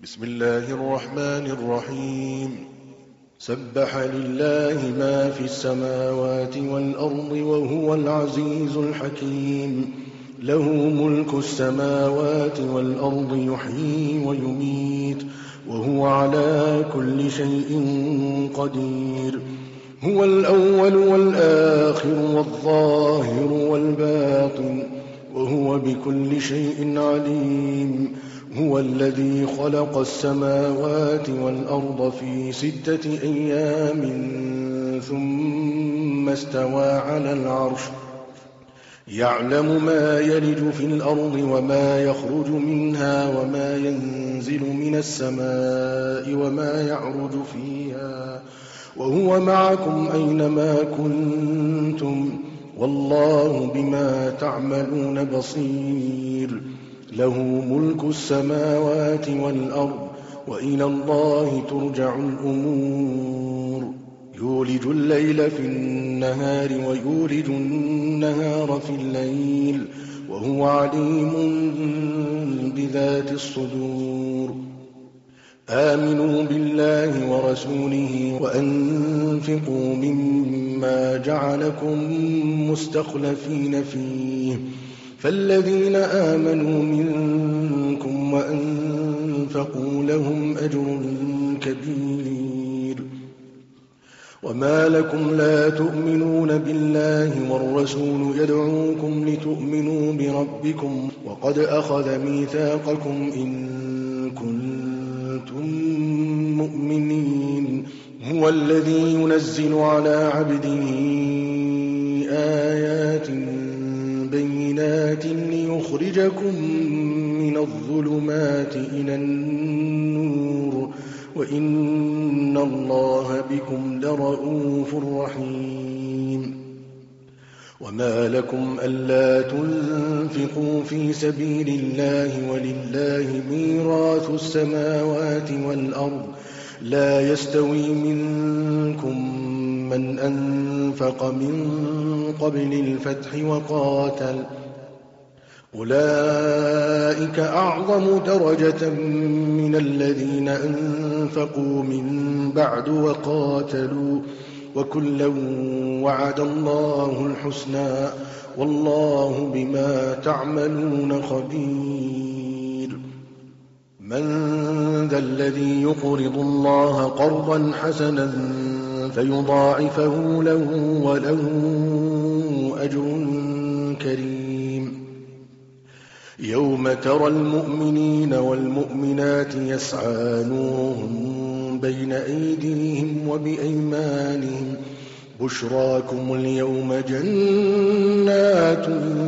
بسم الله الرحمن الرحيم. سبح لله ما في السماوات والأرض وهو العزيز الحكيم. له ملك السماوات والأرض يحيي ويميت وهو على كل شيء قدير. هو الأول والآخر والظاهر والباطن وهو بكل شيء عليم. هو الذي خلق السماوات والأرض في 6 أيام ثم استوى على العرش يعلم ما يلج في الأرض وما يخرج منها وما ينزل من السماء وما يعرج فيها وهو معكم أينما كنتم والله بما تعملون بصير. له ملك السماوات والأرض وإلى الله ترجع الأمور. يولج الليل في النهار ويولج النهار في الليل وهو عليم بذات الصدور. آمنوا بالله ورسوله وأنفقوا مما جعلكم مستخلفين فيه فالذين آمنوا منكم وأنفقوا لهم أجر كبير. وما لكم لا تؤمنون بالله والرسول يدعوكم لتؤمنوا بربكم وقد أخذ ميثاقكم إن كنتم مؤمنين. هو الذي ينزل على عبده آيات بينات ليخرجكم من الظلمات إلى النور وإن الله بكم لرءوف رحيم. وما لكم ألا تنفقوا في سبيل الله ولله ميراث السماوات والأرض لا يستوي منكم من أنفق من قبل الفتح وقاتل أولئك أعظم درجة من الذين أنفقوا من بعد وقاتلوا وكلا وعد الله الحسنى والله بما تعملون خبير. من ذا الذي يقرض الله قرضا حسنا فيضاعفه له وله أجر كريم. يوم ترى المؤمنين والمؤمنات يسعى نورهم بين أيديهم وبأيمانهم بشراكم اليوم جنات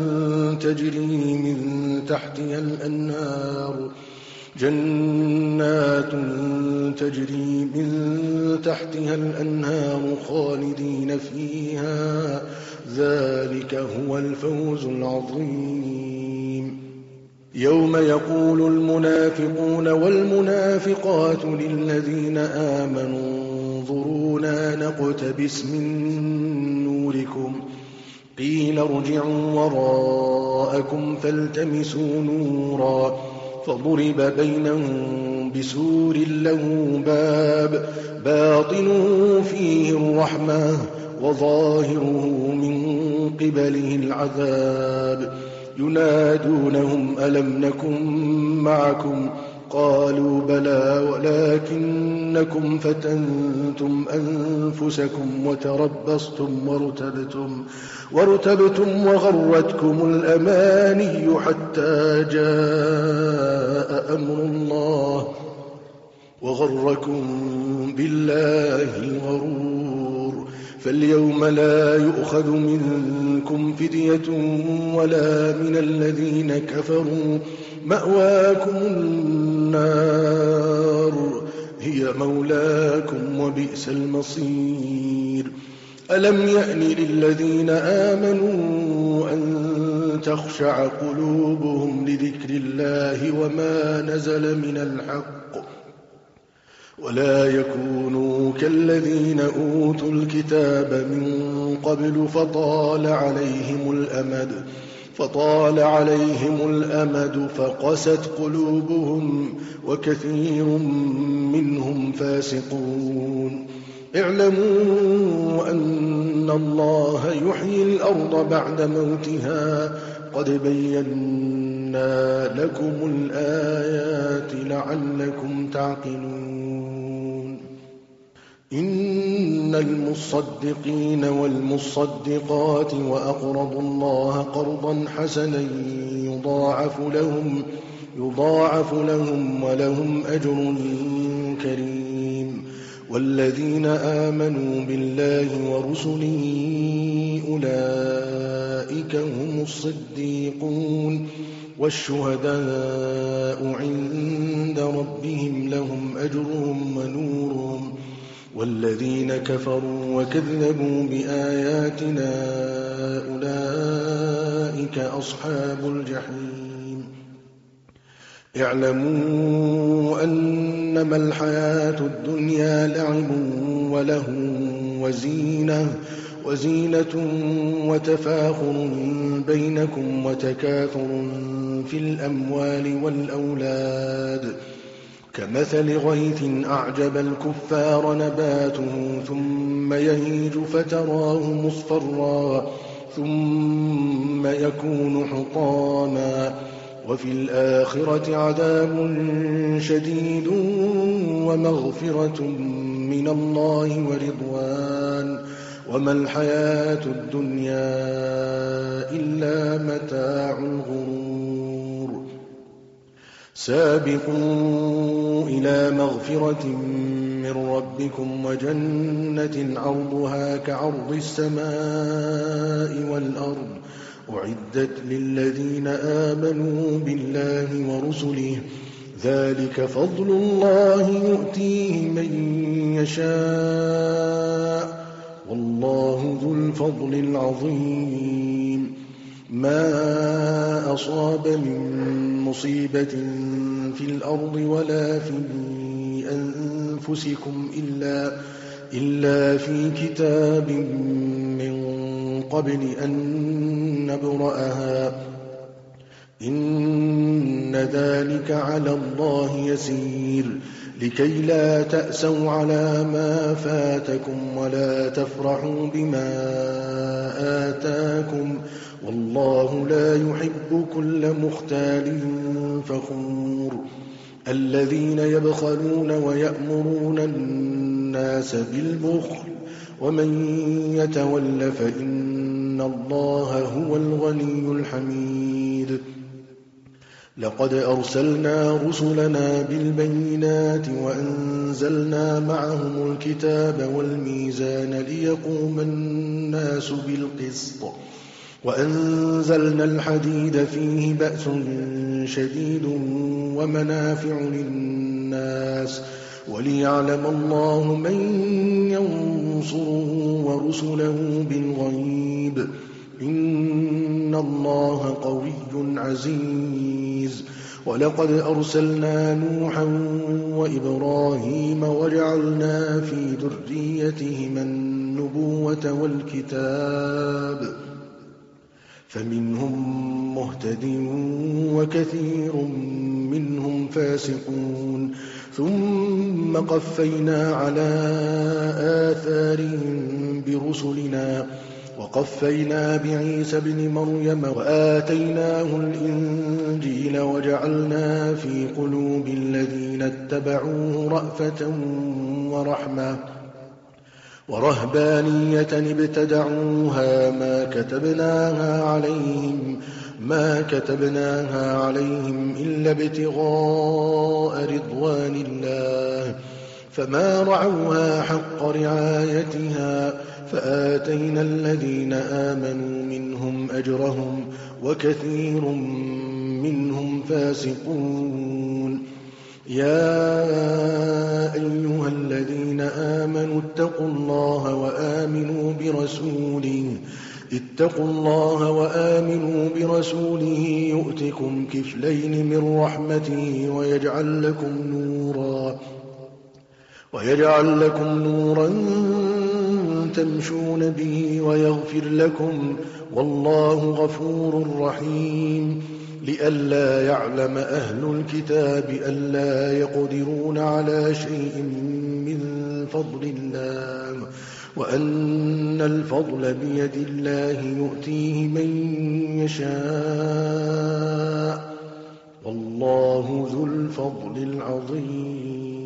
تجري من تحتها الأنهار خالدين فيها ذلك هو الفوز العظيم. يوم يقول المنافقون والمنافقات للذين آمنوا انظرونا نقتبس من نوركم قيل ارجعوا وراءكم فالتمسوا نورا فضرب بينهم بسور له باب باطنه فيه الرحمة وظاهره من قبله العذاب ينادونهم ألم نكن معكم قالوا بلى ولكنكم فتنتم أنفسكم وارتبتم وغرتكم الأماني حتى جاء أمر الله وغركم بالله الغرور. فاليوم لا يؤخذ منكم فدية ولا من الذين كفروا مأواكم النار هي مولاكم وبئس المصير. ألم يأن للذين آمنوا أن تخشع قلوبهم لذكر الله وما نزل من الحق ولا يكونوا كالذين أوتوا الكتاب من قبل فطال عليهم الأمد فطال عليهم الأمد فقست قلوبهم وكثير منهم فاسقون. اعلموا أن الله يحيي الأرض بعد موتها قد بينا لكم الآيات لعلكم تعقلون. إن المصدقين والمصدقات وأقرضوا الله قرضا حسنا يضاعف لهم ولهم أجر كريم. والذين آمنوا بالله ورسله أولئك هم الصديقون والشهداء عند ربهم لهم أجرهم ونورهم. والذين كفروا وكذبوا بآياتنا أولئك أصحاب الجحيم. اعلموا أنما الحياة الدنيا لعب ولهو وزينة وتفاخر بينكم وتكاثر في الأموال والأولاد كمثل غيث أعجب الكفار نباته ثم يهيج فتراه مصفرا ثم يكون حطاما وفي الآخرة عذاب شديد ومغفرة من الله ورضوان وما الحياة الدنيا إلا متاع الغرور. سابقوا إلى مغفرة من ربكم وجنة عرضها كعرض السماء والأرض أعدت للذين آمنوا بالله ورسله ذلك فضل الله يؤتيه من يشاء والله ذو الفضل العظيم. ما أصاب من مصيبة في الأرض ولا في أنفسكم إلا في كتاب من قبل أن نبرأها إن ذلك على الله يسير. لكي لا تأسوا على ما فاتكم ولا تفرحوا بما آتاكم والله لا يحب كل مختال فخور. الذين يبخلون ويأمرون الناس بالبخل ومن يتول فإن الله هو الغني الحميد. لقد أرسلنا رسلنا بالبينات وأنزلنا معهم الكتاب والميزان ليقوم الناس بالقسط وأنزلنا الحديد فيه بأس شديد ومنافع للناس وليعلم الله من ينصره ورسله بالغيب إن الله قوي عزيز. ولقد أرسلنا نوحا وإبراهيم وجعلنا في ذريتهما النبوة والكتاب فمنهم مهتد وكثير منهم فاسقون. ثم قفينا على آثارهم برسلنا وقفينا بعيسى ابن مريم وآتيناه الإنجيل وجعلنا في قلوب الذين اتبعوه رأفة ورحمة ورهبانية ابتدعوها ما كتبناها عليهم إلا ابتغاء رضوان الله فما رعوها حق رعايتها فآتينا الذين آمنوا منهم أجرهم وكثير منهم فاسقون. يا أيها الذين آمنوا اتقوا الله وآمنوا برسوله يؤتكم كفلين من رحمته ويجعل لكم نورا تمشون به ويغفر لكم، والله غفور رحيم. لئلا يعلم أهل الكتاب ألا يقدرون على شيء من فضل الله، وأن الفضل بيد الله يؤتيه من يشاء، والله ذو الفضل العظيم.